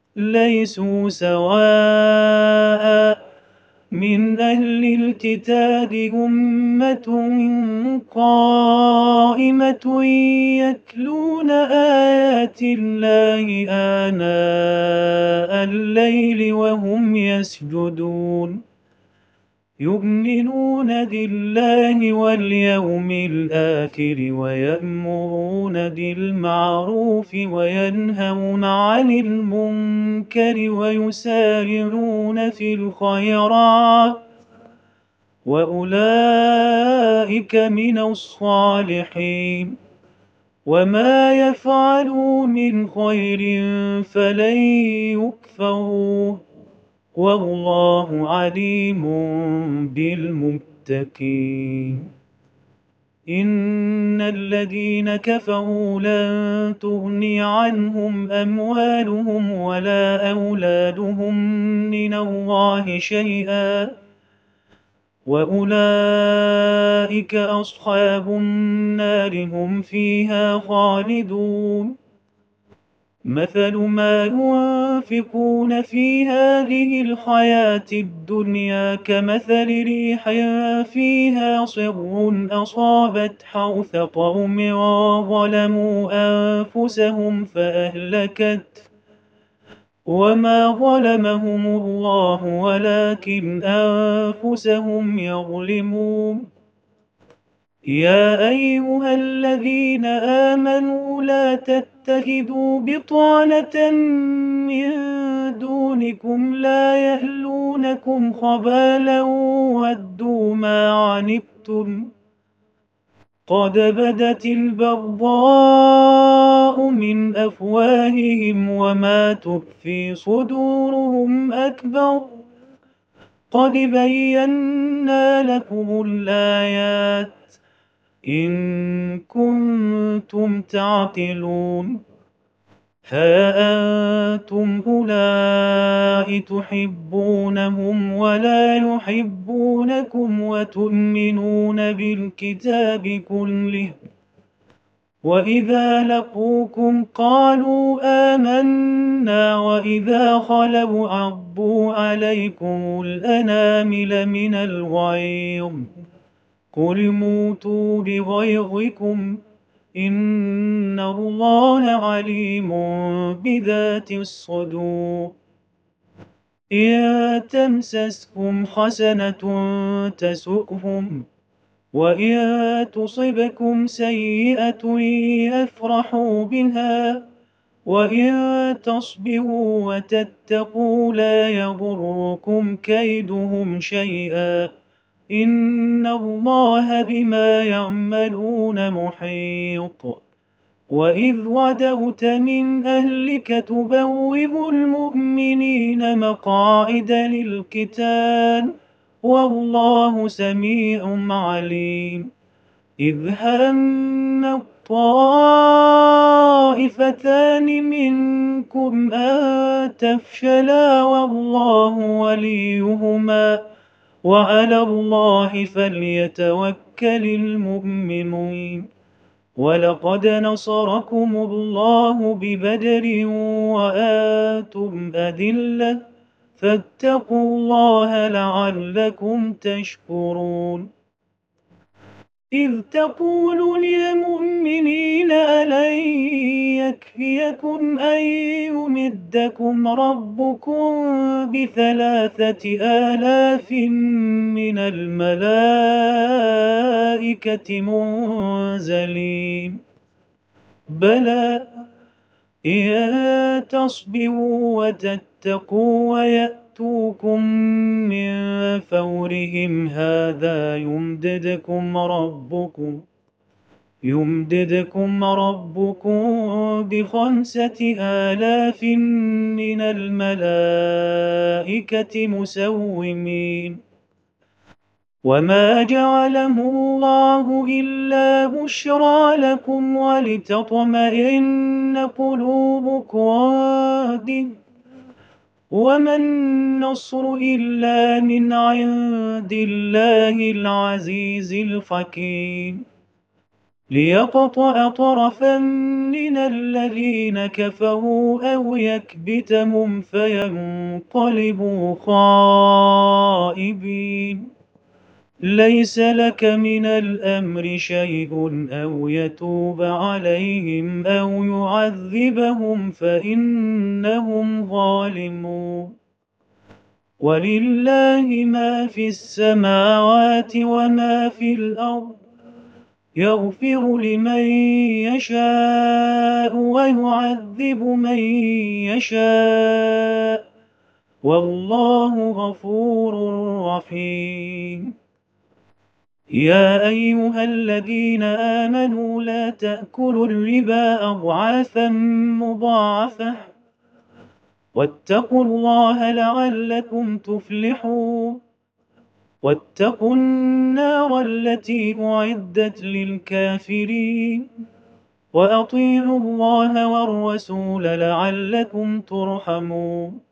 ليسوا سواء من أهل الكتاب أمة قائمة يتلون آيات الله آناء الليل وهم يسجدون يؤمنون بالله واليوم الآخر ويأمرون بالمعروف وينهون عن المنكر ويسارعون في الخيرات وأولئك من الصالحين وما يفعلوا من خير فلن يكفروه والله عليم بالمتقين إن الذين كفروا لن تغني عنهم أموالهم ولا أولادهم من الله شيئا وأولئك أصحاب النار هم فيها خالدون مثل ما ينفقون في هذه الحياة الدنيا كمثل ريح فيها صر أصابت حرث قوم ظلموا أنفسهم فأهلكت وما ظلمهم الله ولكن أنفسهم يظلمون يا أيها الذين آمنوا لا تتخذوا بطانة من دونكم لا يألونكم خبالا ودوا ما عنتم قد بدت البغضاء من أفواههم وما تخفي صدورهم أكبر قد بينا لكم الآيات إن كنتم تعقلون ها أنتم أولئك تحبونهم ولا يحبونكم وتؤمنون بالكتاب كله وإذا لقوكم قالوا آمنا وإذا خلوا عضوا عليكم الأنامل من الغيظ قل موتوا بغيظكم إن الله عليم بذات الصدور إن تمسسكم حسنة تسؤهم وإن تصبكم سيئة يفرحوا بها وإن تصبروا وتتقوا لا يضركم كيدهم شيئا إن الله بما يعملون محيط وإذ غدوت من أهلك تبوئ المؤمنين مقاعد للقتال والله سميع عليم إذ هم الطائفتان منكم أن تفشلا والله وليهما وعلى الله فليتوكل المؤمنون ولقد نصركم الله ببدر وأنتم أذلة فاتقوا الله لعلكم تشكرون إذ تقول للمؤمنين ألن يكفيكم أن يمدكم ربكم ب3,000 من الملائكة منزلين بلى إن تصبروا وتتقوا ويأتوكم من فورهم هذا يمددكم ربكم ب5,000 من الملائكة مسومين وما جعله الله إلا بشرى لكم ولتطمئن قلوبكم به وما النصر إلا من عند الله العزيز الحكيم ليقطع طرفا من الذين كفروا أو يكبتهم فينقلبوا خائبين. ليس لك من الأمر شيء أو يتوب عليهم أو يعذبهم فإنهم ظالمون. ولله ما في السماوات وما في الأرض، يغفر لمن يشاء ويعذب من يشاء، والله غفور رحيم. يا أيها الذين آمنوا لا تأكلوا الربا أضعافا مضاعفة، واتقوا الله لعلكم تفلحون. واتقوا النار التي أعدت للكافرين، وأطيعوا الله والرسول لعلكم ترحمون.